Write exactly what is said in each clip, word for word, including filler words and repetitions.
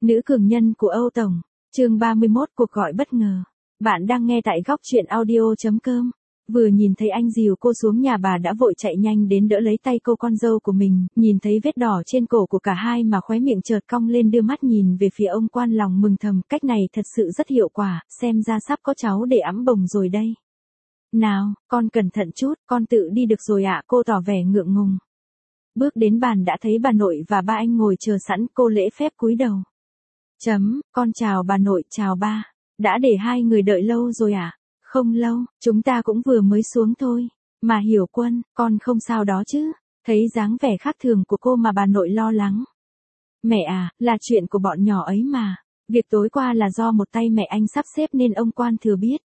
Nữ cường nhân của Âu Tổng, chương ba mươi mốt cuộc gọi bất ngờ. Bạn đang nghe tại góc truyện audio.com. Vừa nhìn thấy anh dìu cô xuống nhà bà đã vội chạy nhanh đến đỡ lấy tay cô con dâu của mình, nhìn thấy vết đỏ trên cổ của cả hai mà khóe miệng chợt cong lên đưa mắt nhìn về phía ông quan lòng mừng thầm, cách này thật sự rất hiệu quả, xem ra sắp có cháu để ẵm bồng rồi đây. Nào, con cẩn thận chút, con tự đi được rồi ạ, cô tỏ vẻ ngượng ngùng. Bước đến bàn đã thấy bà nội và ba anh ngồi chờ sẵn, cô lễ phép cúi đầu. Chấm, con chào bà nội, chào ba. Đã để hai người đợi lâu rồi à? Không lâu, chúng ta cũng vừa mới xuống thôi. Mà Hiểu Quân, con không sao đó chứ? Thấy dáng vẻ khác thường của cô mà bà nội lo lắng. Mẹ à, là chuyện của bọn nhỏ ấy mà. Việc tối qua là do một tay mẹ anh sắp xếp nên ông quan thừa biết.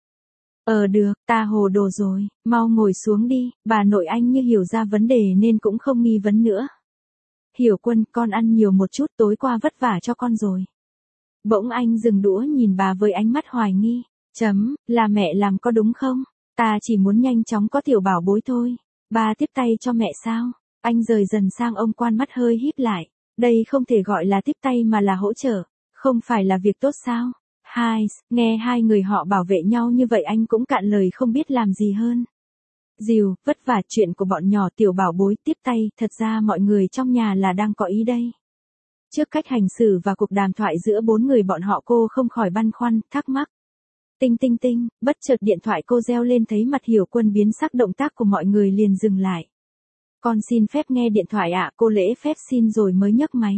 Ờ được, ta hồ đồ rồi, mau ngồi xuống đi, bà nội anh như hiểu ra vấn đề nên cũng không nghi vấn nữa. Hiểu Quân, con ăn nhiều một chút, tối qua vất vả cho con rồi. Bỗng anh dừng đũa nhìn bà với ánh mắt hoài nghi. Chấm, là mẹ làm có đúng không? Ta chỉ muốn nhanh chóng có tiểu bảo bối thôi. Ba tiếp tay cho mẹ sao? Anh rời dần sang ông quan, mắt hơi híp lại. Đây không thể gọi là tiếp tay mà là hỗ trợ. Không phải là việc tốt sao? Hai, nghe hai người họ bảo vệ nhau như vậy anh cũng cạn lời không biết làm gì hơn. Dìu, vất vả, chuyện của bọn nhỏ tiểu bảo bối tiếp tay, thật ra mọi người trong nhà là đang có ý đây. Trước cách hành xử và cuộc đàm thoại giữa bốn người bọn họ cô không khỏi băn khoăn, thắc mắc. Tinh tinh tinh, bất chợt điện thoại cô reo lên, thấy mặt Hiểu Quân biến sắc, động tác của mọi người liền dừng lại. Con xin phép nghe điện thoại ạ, cô lễ phép xin rồi mới nhấc máy.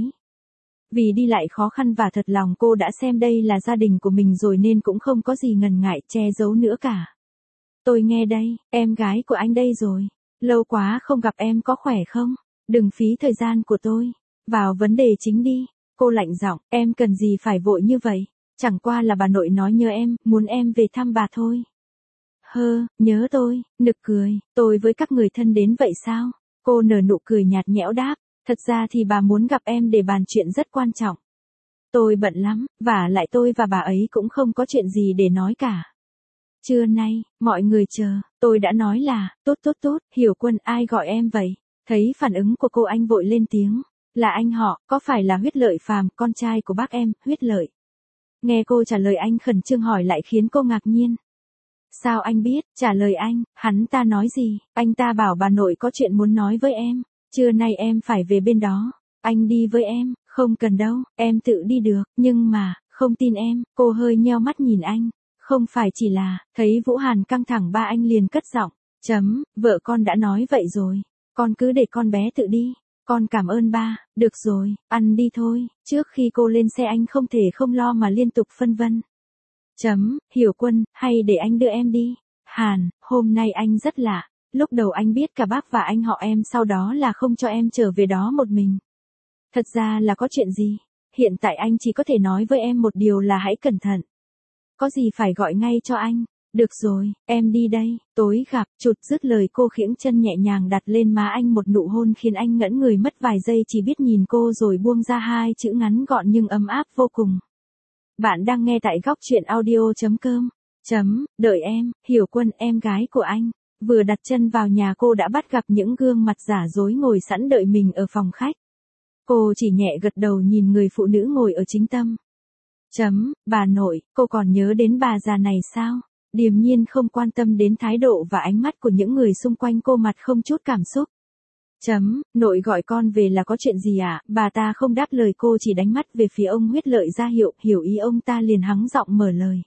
Vì đi lại khó khăn và thật lòng cô đã xem đây là gia đình của mình rồi nên cũng không có gì ngần ngại che giấu nữa cả. Tôi nghe đây, em gái của anh đây rồi. Lâu quá không gặp, em có khỏe không? Đừng phí thời gian của tôi. Vào vấn đề chính đi. Cô lạnh giọng, em cần gì phải vội như vậy? Chẳng qua là bà nội nói nhớ em, muốn em về thăm bà thôi. Hơ, nhớ tôi, nực cười, tôi với các người thân đến vậy sao? Cô nở nụ cười nhạt nhẽo đáp, thật ra thì bà muốn gặp em để bàn chuyện rất quan trọng. Tôi bận lắm, và lại tôi và bà ấy cũng không có chuyện gì để nói cả. Trưa nay, mọi người chờ, tôi đã nói là, tốt tốt tốt, Hiểu Quân, ai gọi em vậy? Thấy phản ứng của cô anh vội lên tiếng, là anh họ, có phải là Huyết Lợi Phàm, con trai của bác em, Huyết Lợi? Nghe cô trả lời anh khẩn trương hỏi lại khiến cô ngạc nhiên. Sao anh biết? Trả lời anh, hắn ta nói gì? Anh ta bảo bà nội có chuyện muốn nói với em. Trưa nay em phải về bên đó. Anh đi với em. Không cần đâu, em tự đi được. Nhưng mà, không tin em. Cô hơi nheo mắt nhìn anh. Không phải chỉ là, thấy Vũ Hàn căng thẳng, ba anh liền cất giọng. Chấm, vợ con đã nói vậy rồi. Con cứ để con bé tự đi. Con cảm ơn ba, được rồi, ăn đi thôi. Trước khi cô lên xe anh không thể không lo mà liên tục phân vân. Chấm, Hiểu Quân, hay để anh đưa em đi. Hàn, hôm nay anh rất lạ. Lúc đầu anh biết cả bác và anh họ em, sau đó là không cho em trở về đó một mình. Thật ra là có chuyện gì? Hiện tại anh chỉ có thể nói với em một điều là hãy cẩn thận. Có gì phải gọi ngay cho anh. Được rồi, em đi đây, tối gặp. Chụt dứt lời cô khiễng chân nhẹ nhàng đặt lên má anh một nụ hôn khiến anh ngẩn người mất vài giây, chỉ biết nhìn cô rồi buông ra hai chữ ngắn gọn nhưng ấm áp vô cùng. Bạn đang nghe tại góc truyện audio.com. Chấm, đợi em, Hiểu Quân, em gái của anh. Vừa đặt chân vào nhà cô đã bắt gặp những gương mặt giả dối ngồi sẵn đợi mình ở phòng khách. Cô chỉ nhẹ gật đầu nhìn người phụ nữ ngồi ở chính tâm. Chấm, bà nội, cô còn nhớ đến bà già này sao? Điềm nhiên không quan tâm đến thái độ và ánh mắt của những người xung quanh, cô mặt không chút cảm xúc. Chấm, nội gọi con về là có chuyện gì à? Bà ta không đáp lời, cô chỉ đánh mắt về phía ông Huyết Lợi ra hiệu, hiểu ý ông ta liền hắng giọng mở lời.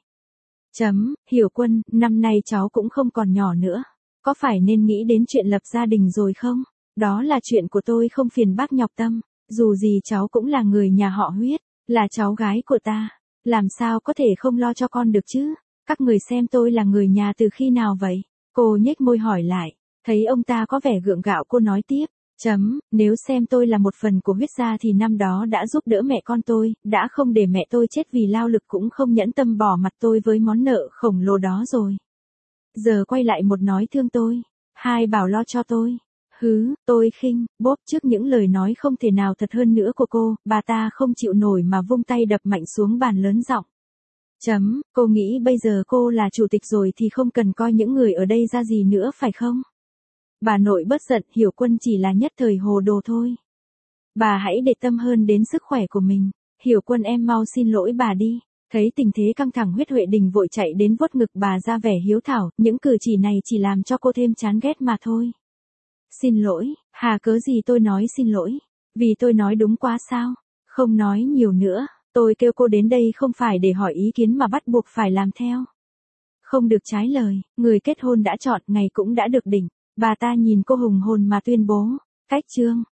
Chấm, Hiểu Quân, năm nay cháu cũng không còn nhỏ nữa. Có phải nên nghĩ đến chuyện lập gia đình rồi không? Đó là chuyện của tôi, không phiền bác nhọc tâm. Dù gì cháu cũng là người nhà họ Huyết, là cháu gái của ta. Làm sao có thể không lo cho con được chứ? Các người xem tôi là người nhà từ khi nào vậy? Cô nhếch môi hỏi lại. Thấy ông ta có vẻ gượng gạo, cô nói tiếp. Chấm, nếu xem tôi là một phần của Huyết gia thì năm đó đã giúp đỡ mẹ con tôi, đã không để mẹ tôi chết vì lao lực, cũng không nhẫn tâm bỏ mặt tôi với món nợ khổng lồ đó rồi. Giờ quay lại một nói thương tôi. Hai bảo lo cho tôi. Hứ, tôi khinh, bốp trước những lời nói không thể nào thật hơn nữa của cô, bà ta không chịu nổi mà vung tay đập mạnh xuống bàn lớn giọng. Chấm, cô nghĩ bây giờ cô là chủ tịch rồi thì không cần coi những người ở đây ra gì nữa phải không? Bà nội bớt giận, Hiểu Quân chỉ là nhất thời hồ đồ thôi. Bà hãy để tâm hơn đến sức khỏe của mình. Hiểu Quân em mau xin lỗi bà đi. Thấy tình thế căng thẳng Huyết Huệ Đình vội chạy đến vuốt ngực bà ra vẻ hiếu thảo, những cử chỉ này chỉ làm cho cô thêm chán ghét mà thôi. Xin lỗi, hà cớ gì tôi nói xin lỗi? Vì tôi nói đúng quá sao? Không nói nhiều nữa, tôi kêu cô đến đây không phải để hỏi ý kiến mà bắt buộc phải làm theo. Không được trái lời, người kết hôn đã chọn, ngày cũng đã được định. Bà ta nhìn cô hùng hồn mà tuyên bố, cách chương.